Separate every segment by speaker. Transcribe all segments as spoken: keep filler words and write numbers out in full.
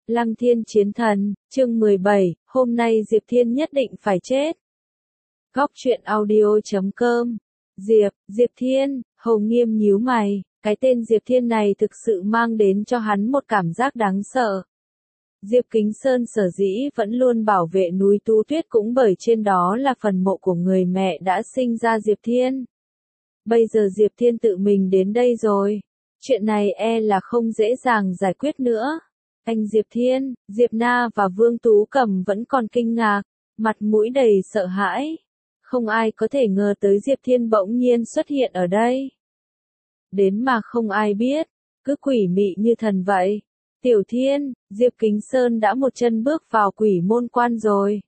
Speaker 1: Lăng Thiên Chiến Thần, chương mười bảy, hôm nay Diệp Thiên nhất định phải chết. Góc truyện audio chấm com. Diệp, Diệp Thiên, Hầu Nghiêm nhíu mày, cái tên Diệp Thiên này thực sự mang đến cho hắn một cảm giác đáng sợ. Diệp Kính Sơn sở dĩ vẫn luôn bảo vệ núi Tu Tuyết cũng bởi trên đó là phần mộ của người mẹ đã sinh ra Diệp Thiên. Bây giờ Diệp Thiên tự mình đến đây rồi. Chuyện này e là không dễ dàng giải quyết nữa. Anh Diệp Thiên, Diệp Na và Vương Tú Cầm vẫn còn kinh ngạc, mặt mũi đầy sợ hãi. Không ai có thể ngờ tới Diệp Thiên bỗng nhiên xuất hiện ở đây. Đến mà không ai biết, cứ quỷ mị như thần vậy. Tiểu Thiên, Diệp Kính Sơn đã một chân bước vào quỷ môn quan rồi.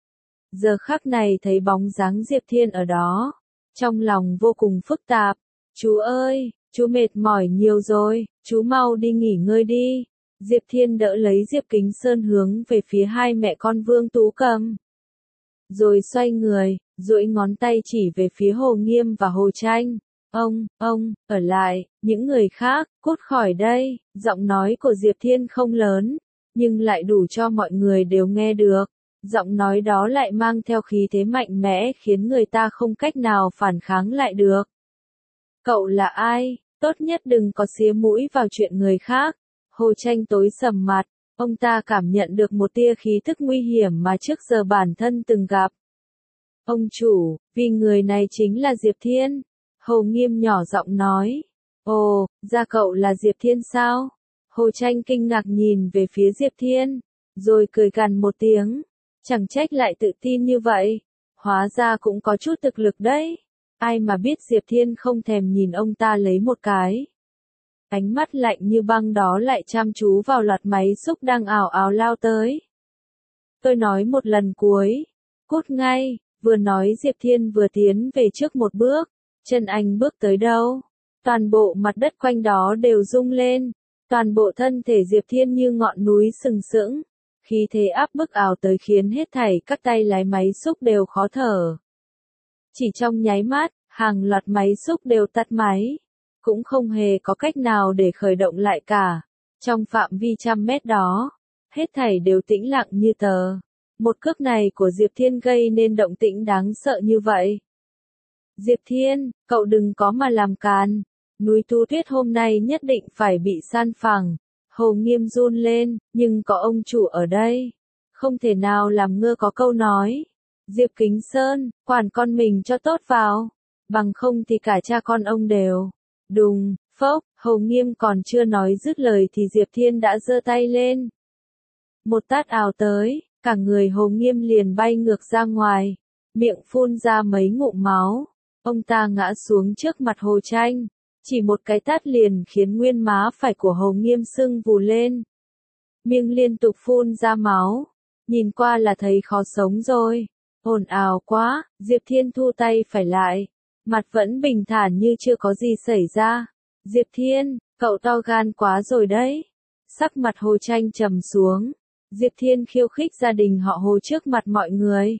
Speaker 1: Giờ khắc này thấy bóng dáng Diệp Thiên ở đó, trong lòng vô cùng phức tạp. Chú ơi, chú mệt mỏi nhiều rồi, chú mau đi nghỉ ngơi đi. Diệp Thiên đỡ lấy Diệp Kính Sơn hướng về phía hai mẹ con Vương Tú Cầm. Rồi xoay người, duỗi ngón tay chỉ về phía Hồ Nghiêm và Hồ Tranh. Ông, ông, ở lại, những người khác, cút khỏi đây. Giọng nói của Diệp Thiên không lớn, nhưng lại đủ cho mọi người đều nghe được. Giọng nói đó lại mang theo khí thế mạnh mẽ khiến người ta không cách nào phản kháng lại được. Cậu là ai? Tốt nhất đừng có xía mũi vào chuyện người khác. Hồ Tranh tối sầm mặt, ông ta cảm nhận được một tia khí thức nguy hiểm mà trước giờ bản thân từng gặp. Ông chủ, vì người này chính là Diệp Thiên. Hồ Nghiêm nhỏ giọng nói. Ồ, ra cậu là Diệp Thiên sao? Hồ Tranh kinh ngạc nhìn về phía Diệp Thiên, rồi cười gằn một tiếng. Chẳng trách lại tự tin như vậy. Hóa ra cũng có chút thực lực đấy. Ai mà biết Diệp Thiên không thèm nhìn ông ta lấy một cái. Ánh mắt lạnh như băng đó lại chăm chú vào loạt máy xúc đang ào ào lao tới. Tôi nói một lần cuối. Cút ngay, vừa nói Diệp Thiên vừa tiến về trước một bước. Chân anh bước tới đâu? Toàn bộ mặt đất quanh đó đều rung lên. Toàn bộ thân thể Diệp Thiên như ngọn núi sừng sững. Khí thế áp bức ảo tới khiến hết thảy các tay lái máy xúc đều khó thở. Chỉ trong nháy mắt, hàng loạt máy xúc đều tắt máy. Cũng không hề có cách nào để khởi động lại cả. Trong phạm vi trăm mét đó, hết thảy đều tĩnh lặng như tờ. Một cước này của Diệp Thiên gây nên động tĩnh đáng sợ như vậy. Diệp Thiên, cậu đừng có mà làm càn. Núi Tu Tuyết hôm nay nhất định phải bị san phẳng. Hồ Nghiêm run lên, nhưng có ông chủ ở đây. Không thể nào làm ngơ có câu nói. Diệp Kính Sơn, quản con mình cho tốt vào. Bằng không thì cả cha con ông đều. Đùng, phốc, Hồ Nghiêm còn chưa nói dứt lời thì Diệp Thiên đã giơ tay lên. Một tát ào tới, cả người Hồ Nghiêm liền bay ngược ra ngoài, miệng phun ra mấy ngụm máu. Ông ta ngã xuống trước mặt Hồ Tranh, chỉ một cái tát liền khiến nguyên má phải của Hồ Nghiêm sưng vù lên. Miệng liên tục phun ra máu, nhìn qua là thấy khó sống rồi. Ồn ào quá, Diệp Thiên thu tay phải lại. Mặt vẫn bình thản như chưa có gì xảy ra. Diệp Thiên, cậu to gan quá rồi đấy. Sắc mặt Hồ Tranh trầm xuống. Diệp Thiên khiêu khích gia đình họ Hồ trước mặt mọi người.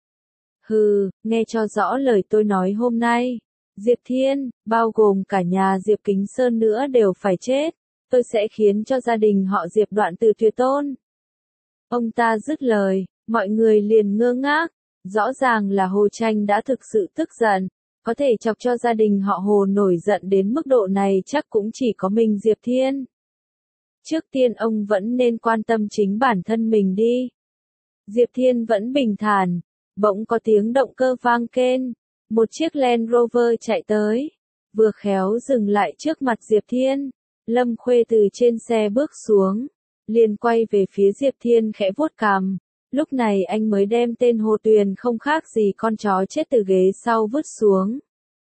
Speaker 1: Hừ, nghe cho rõ lời tôi nói hôm nay. Diệp Thiên, bao gồm cả nhà Diệp Kính Sơn nữa đều phải chết. Tôi sẽ khiến cho gia đình họ Diệp đoạn từ tuyệt tôn. Ông ta dứt lời, mọi người liền ngơ ngác. Rõ ràng là Hồ Tranh đã thực sự tức giận. Có thể chọc cho gia đình họ Hồ nổi giận đến mức độ này chắc cũng chỉ có mình Diệp Thiên. Trước tiên ông vẫn nên quan tâm chính bản thân mình đi. Diệp Thiên vẫn bình thản. Bỗng có tiếng động cơ vang kên. Một chiếc Land Rover chạy tới. Vừa khéo dừng lại trước mặt Diệp Thiên. Lâm Khuê từ trên xe bước xuống. Liền quay về phía Diệp Thiên khẽ vuốt cằm. Lúc này anh mới đem tên Hồ Tuyền không khác gì con chó chết từ ghế sau vứt xuống.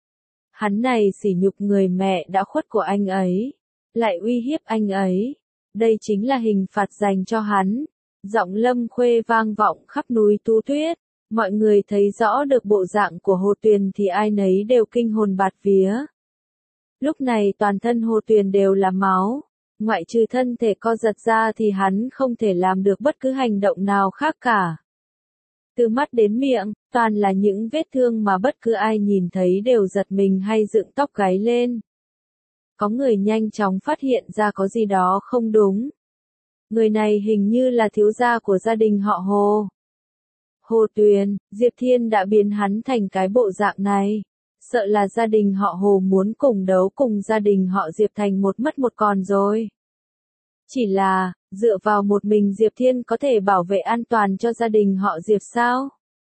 Speaker 1: Hắn này sỉ nhục người mẹ đã khuất của anh ấy. Lại uy hiếp anh ấy. Đây chính là hình phạt dành cho hắn. Giọng Lâm Khuê vang vọng khắp núi Tu Tuyết. Mọi người thấy rõ được bộ dạng của Hồ Tuyền thì ai nấy đều kinh hồn bạt vía. Lúc này toàn thân Hồ Tuyền đều là máu. Ngoại trừ thân thể co giật ra thì hắn không thể làm được bất cứ hành động nào khác cả. Từ mắt đến miệng, toàn là những vết thương mà bất cứ ai nhìn thấy đều giật mình hay dựng tóc gáy lên. Có người nhanh chóng phát hiện ra có gì đó không đúng. Người này hình như là thiếu gia của gia đình họ Hồ. Hồ Tuyền, Diệp Thiên đã biến hắn thành cái bộ dạng này. Sợ là gia đình họ Hồ muốn cùng đấu cùng gia đình họ Diệp thành một mất một còn rồi. Chỉ là, dựa vào một mình Diệp Thiên có thể bảo vệ an toàn cho gia đình họ Diệp sao?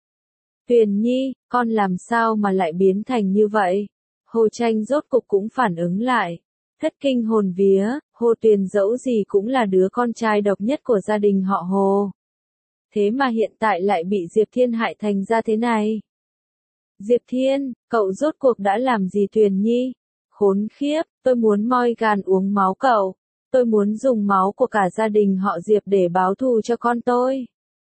Speaker 1: Tuyền Nhi, con làm sao mà lại biến thành như vậy? Hồ Tranh rốt cục cũng phản ứng lại. Thất kinh hồn vía, Hồ Tuyền dẫu gì cũng là đứa con trai độc nhất của gia đình họ Hồ. Thế mà hiện tại lại bị Diệp Thiên hại thành ra thế này. Diệp Thiên, cậu rốt cuộc đã làm gì Tuyền Nhi? Khốn khiếp, tôi muốn moi gan uống máu cậu. Tôi muốn dùng máu của cả gia đình họ Diệp để báo thù cho con tôi.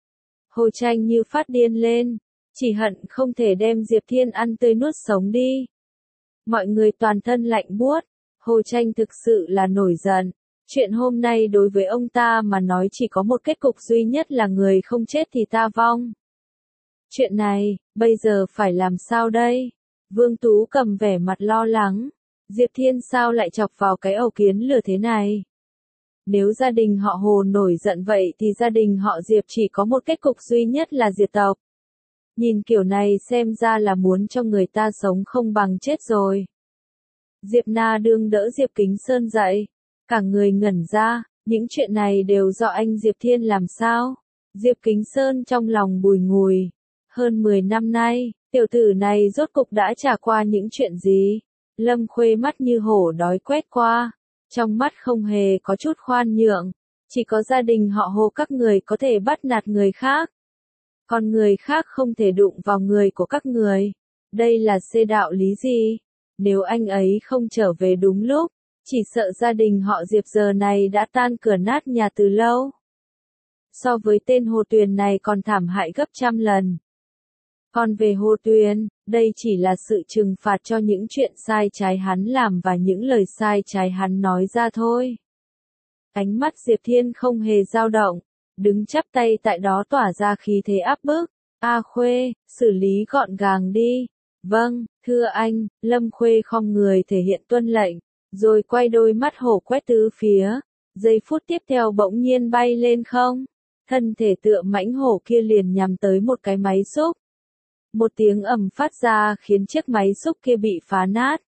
Speaker 1: Hồ Tranh như phát điên lên. Chỉ hận không thể đem Diệp Thiên ăn tươi nuốt sống đi. Mọi người toàn thân lạnh buốt. Hồ Tranh thực sự là nổi giận. Chuyện hôm nay đối với ông ta mà nói chỉ có một kết cục duy nhất là người không chết thì ta vong. Chuyện này, bây giờ phải làm sao đây? Vương Tú cầm vẻ mặt lo lắng. Diệp Thiên sao lại chọc vào cái ổ kiến lửa thế này? Nếu gia đình họ Hồ nổi giận vậy thì gia đình họ Diệp chỉ có một kết cục duy nhất là diệt tộc. Nhìn kiểu này xem ra là muốn cho người ta sống không bằng chết rồi. Diệp Na đương đỡ Diệp Kính Sơn dậy. Cả người ngẩn ra, những chuyện này đều do anh Diệp Thiên làm sao? Diệp Kính Sơn trong lòng bùi ngùi. Hơn mười năm nay, tiểu tử này rốt cục đã trải qua những chuyện gì? Lâm Khuê mắt như hổ đói quét qua. Trong mắt không hề có chút khoan nhượng. Chỉ có gia đình họ Hồ các người có thể bắt nạt người khác. Còn người khác không thể đụng vào người của các người. Đây là xê đạo lý gì? Nếu anh ấy không trở về đúng lúc, chỉ sợ gia đình họ Diệp giờ này đã tan cửa nát nhà từ lâu. So với tên Hồ Tuyền này còn thảm hại gấp trăm lần. Còn về Hồ Tuyền, đây chỉ là sự trừng phạt cho những chuyện sai trái hắn làm và những lời sai trái hắn nói ra thôi. Ánh mắt Diệp Thiên không hề dao động, đứng chắp tay tại đó tỏa ra khí thế áp bức. A Khuê, xử lý gọn gàng đi. Vâng, thưa anh, Lâm Khuê khom người thể hiện tuân lệnh, rồi quay đôi mắt hổ quét tứ phía. Giây phút tiếp theo bỗng nhiên bay lên không. Thân thể tựa mãnh hổ kia liền nhằm tới một cái máy xúc. Một tiếng ầm phát ra khiến chiếc máy xúc kia bị phá nát.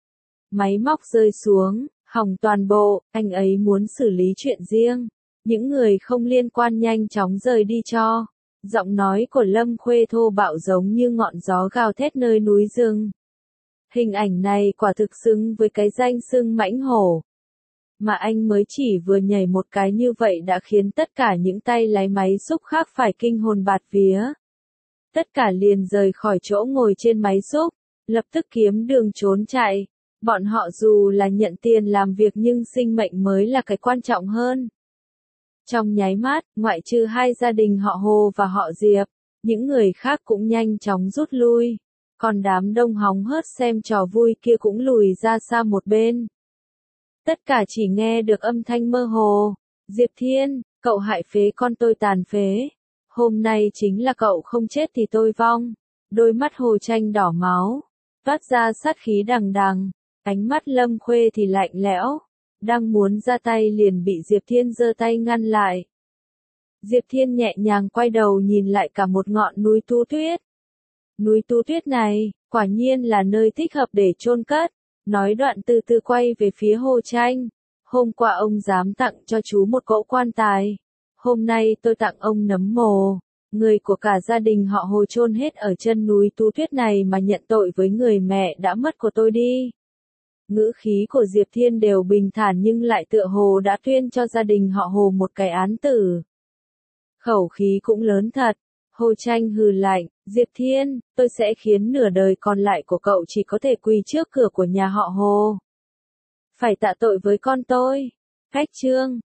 Speaker 1: Máy móc rơi xuống, hỏng toàn bộ, anh ấy muốn xử lý chuyện riêng. Những người không liên quan nhanh chóng rời đi cho. Giọng nói của Lâm Khuê thô bạo giống như ngọn gió gào thét nơi núi rừng. Hình ảnh này quả thực xứng với cái danh xưng mãnh hổ. Mà anh mới chỉ vừa nhảy một cái như vậy đã khiến tất cả những tay lái máy xúc khác phải kinh hồn bạt vía. Tất cả liền rời khỏi chỗ ngồi trên máy xúc, lập tức kiếm đường trốn chạy. Bọn họ dù là nhận tiền làm việc nhưng sinh mệnh mới là cái quan trọng hơn. Trong nháy mắt, ngoại trừ hai gia đình họ Hồ và họ Diệp, những người khác cũng nhanh chóng rút lui. Còn đám đông hóng hớt xem trò vui kia cũng lùi ra xa một bên. Tất cả chỉ nghe được âm thanh mơ hồ. Diệp Thiên, cậu hại phế con tôi tàn phế. Hôm nay chính là cậu không chết thì tôi vong. Đôi mắt Hồ Tranh đỏ máu, toát ra sát khí đằng đằng. Ánh mắt Lâm Khuê thì lạnh lẽo. Đang muốn ra tay liền bị Diệp Thiên giơ tay ngăn lại. Diệp Thiên nhẹ nhàng quay đầu nhìn lại cả một ngọn núi tu tuyết. Núi tu tuyết này, quả nhiên là nơi thích hợp để chôn cất. Nói đoạn từ từ quay về phía Hồ Tranh. Hôm qua ông dám tặng cho chú một cỗ quan tài. Hôm nay tôi tặng ông nấm mồ. Người của cả gia đình họ Hồ chôn hết ở chân núi tu tuyết này mà nhận tội với người mẹ đã mất của tôi đi. Ngữ khí của Diệp Thiên đều bình thản nhưng lại tựa hồ đã tuyên cho gia đình họ Hồ một cái án tử. Khẩu khí cũng lớn thật. Hồ Tranh hừ lạnh, Diệp Thiên, tôi sẽ khiến nửa đời còn lại của cậu chỉ có thể quỳ trước cửa của nhà họ Hồ. Phải tạ tội với con tôi. Khách trương,